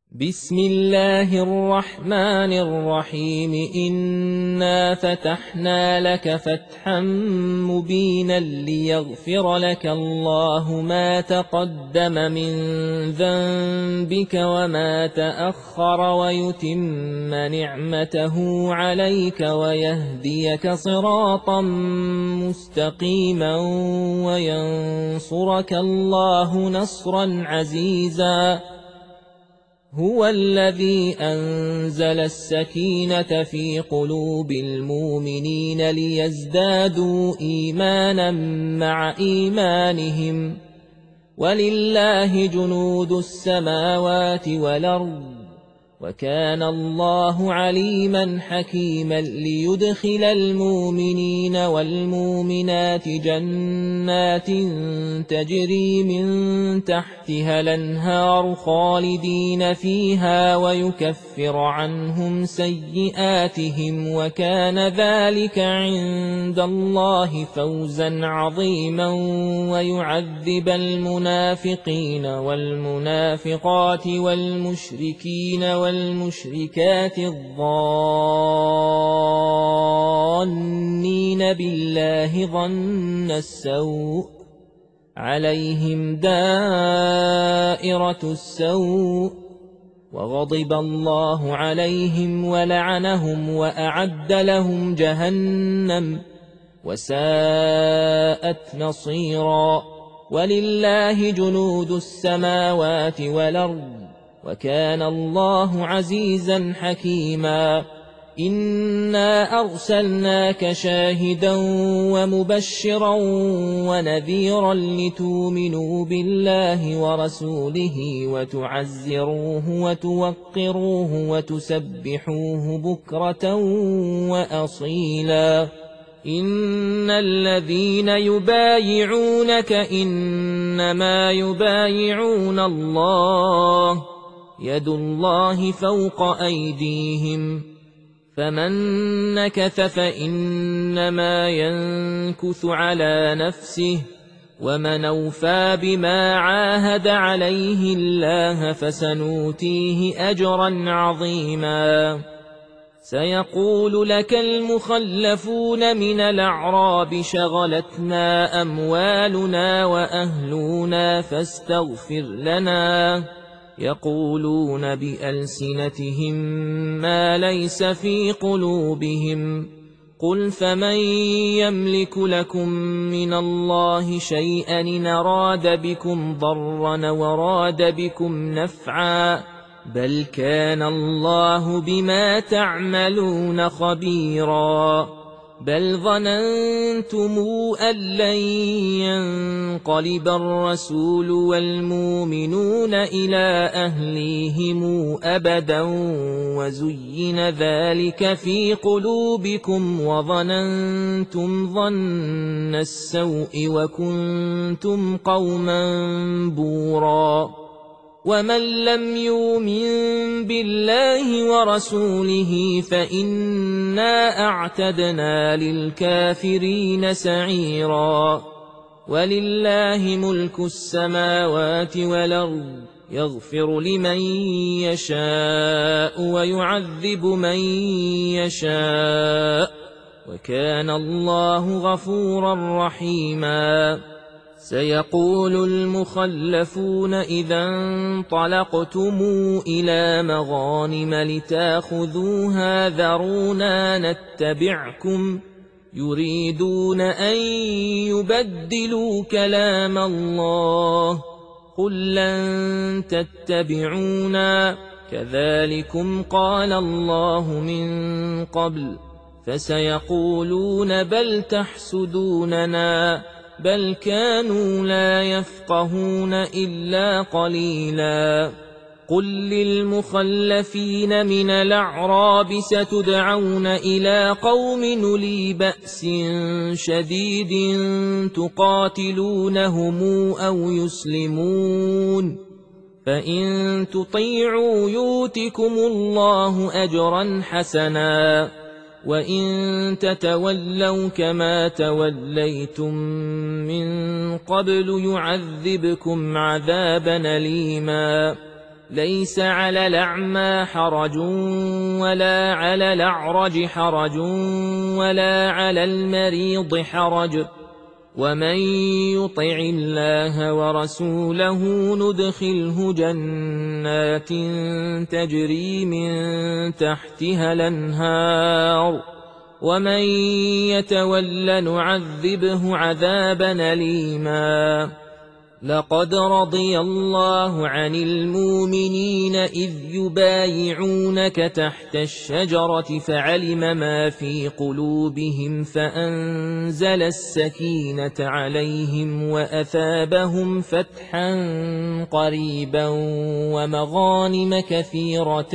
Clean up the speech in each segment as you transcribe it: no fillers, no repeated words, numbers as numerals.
بسم الله الرحمن الرحيم إنا فتحنا لك فتحا مبينا ليغفر لك الله ما تقدم من ذنبك وما تأخر ويتم نعمته عليك ويهديك صراطا مستقيما وينصرك الله نصرا عزيزا. هو الذي أنزل السكينة في قلوب المؤمنين ليزدادوا إيمانا مع إيمانهم ولله جنود السماوات والأرض وكان الله عليما حكيما ليدخل المؤمنين والمؤمنات جنات تجري من تحتها الأنهار خالدين فيها ويكفر عنهم سيئاتهم وكان ذلك عند الله فوزا عظيما ويعذب المنافقين والمنافقات والمشركين والمشركات الظانين بالله ظن السوء عليهم دائرة السوء وغضب الله عليهم ولعنهم وأعد لهم جهنم وساءت مصيرا. ولله جنود السماوات والأرض وكان الله عزيزا حكيما. إنا أرسلناك شاهدا ومبشرا ونذيرا لتؤمنوا بالله ورسوله وتعزروه وتوقروه وتسبحوه بكرة وأصيلا. إن الذين يبايعونك إنما يبايعون الله يد الله فوق أيديهم فمن نكث فإنما ينكث على نفسه ومن أوفى بما عاهد عليه الله فسنؤتيه أجرا عظيما. سيقول لك المخلفون من الأعراب شغلتنا أموالنا وأهلنا فاستغفر لنا يقولون بألسنتهم ما ليس في قلوبهم قل فمن يملك لكم من الله شيئا إن أراد بكم ضرا وراد بكم نفعا بل كان الله بما تعملون خبيرا. بل ظننتم أن لن ينقلب الرسول والمؤمنون إلى أهليهم أبدا وزين ذلك في قلوبكم وظننتم ظن السوء وكنتم قوما بورا. ومن لم يؤمن بالله ورسوله فإنا أعتدنا للكافرين سعيرا. ولله ملك السماوات والأرض يغفر لمن يشاء ويعذب من يشاء وكان الله غفورا رحيما. سيقول المخلفون إذا انطلقتم إلى مغانم لتأخذوها ذرونا نتبعكم يريدون أن يبدلوا كلام الله قل لن تتبعونا كذلكم قال الله من قبل فسيقولون بل تحسدوننا بل كانوا لا يفقهون إلا قليلا. قل للمخلفين من الأعراب ستدعون إلى قوم أولي بأس شديد تقاتلونهم أو يسلمون فإن تطيعوا يؤتكم الله أجرا حسنا وإن تتولوا كما توليتم من قبل يعذبكم عذابا أليما. ليس على الأعمى حرج ولا على الأعرج حرج ولا على المريض حرج ومن يطع الله ورسوله ندخله جنات تجري من تحتها الأنهار ومن يتول نعذبه عذابا أليما لقد رضي الله عن المؤمنين إذ يبايعونك تحت الشجرة فعلم ما في قلوبهم فأنزل السكينة عليهم وأثابهم فتحا قريبا ومغانم كثيرة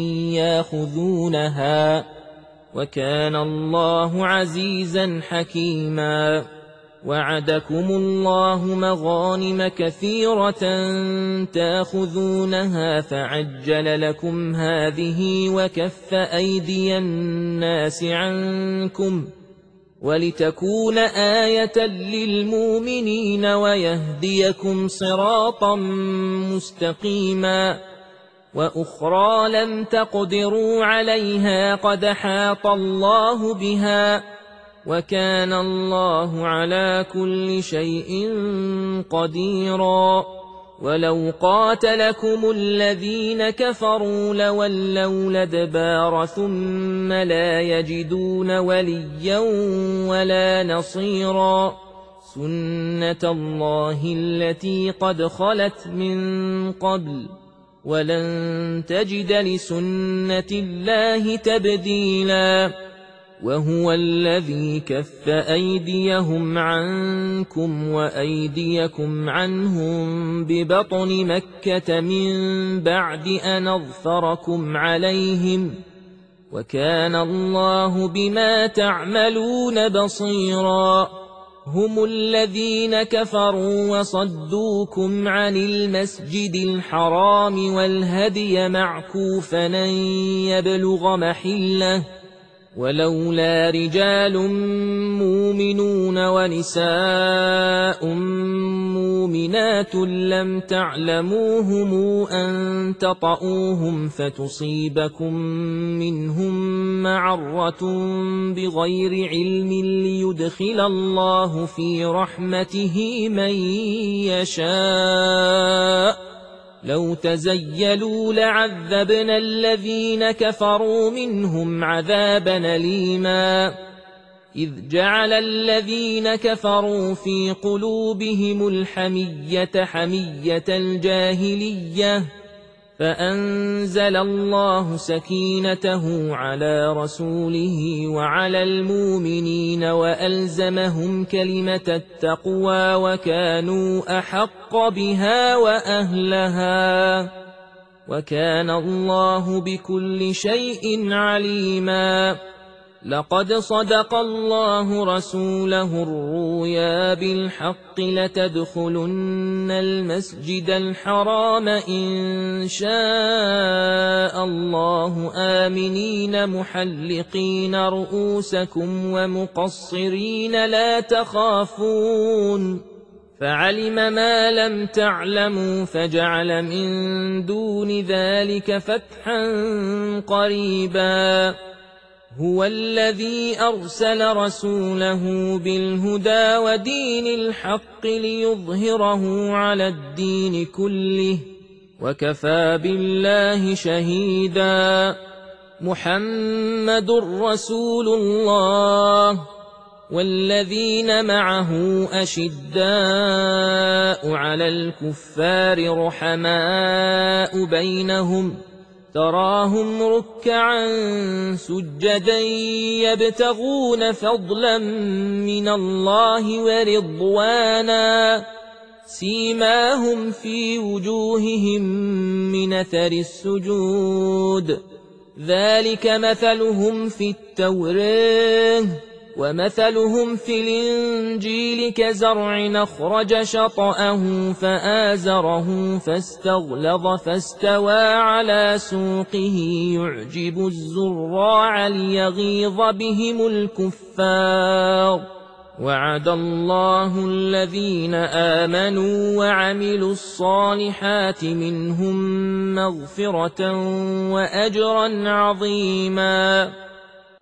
ياخذونها وكان الله عزيزا حكيما وعدكم الله مغانم كثيرة تاخذونها فعجل لكم هذه وكف أيدي الناس عنكم ولتكون آية للمؤمنين ويهديكم صراطا مستقيما وأخرى لم تقدروا عليها قد حاط الله بها وكان الله على كل شيء قديرا ولو قاتلكم الذين كفروا لولوا الأدبار ثم لا يجدون وليا ولا نصيرا سنة الله التي قد خلت من قبل ولن تجد لسنة الله تبديلا وهو الذي كف أيديهم عنكم وأيديكم عنهم ببطن مكة من بعد أن أظفركم عليهم وكان الله بما تعملون بصيرا هم الذين كفروا وصدوكم عن المسجد الحرام والهدي معكوفا أن يبلغ محله ولولا رجال مؤمنون ونساء مؤمنات لم تعلموهم أن تطؤوهم فتصيبكم منهم معرة بغير علم ليدخل الله في رحمته من يشاء لو تزيلوا لعذبنا الذين كفروا منهم عذابا أليما إذ جعل الذين كفروا في قلوبهم الحمية حمية الجاهلية فأنزل الله سكينته على رسوله وعلى المؤمنين وألزمهم كلمة التقوى وكانوا أحق بها وأهلها وكان الله بكل شيء عليما لقد صدق الله رسوله الرؤيا بالحق لتدخلن المسجد الحرام إن شاء الله آمنين محلقين رؤوسكم ومقصرين لا تخافون فعلم ما لم تعلموا فجعل من دون ذلك فتحا قريبا هو الذي أرسل رسوله بالهدى ودين الحق ليظهره على الدين كله وكفى بالله شهيدا محمد رسول الله والذين معه أشداء على الكفار رحماء بينهم تراهم ركعا سجدا يبتغون فضلا من الله ورضوانا سيماهم في وجوههم من أثر السجود ذلك مثلهم في التوراة ومثلهم في الإنجيل كزرع أخرج شطأه فآزره فاستغلظ فاستوى على سوقه يعجب الزراع ليغيظ بهم الكفار وعد الله الذين آمنوا وعملوا الصالحات منهم مغفرة وأجرا عظيما.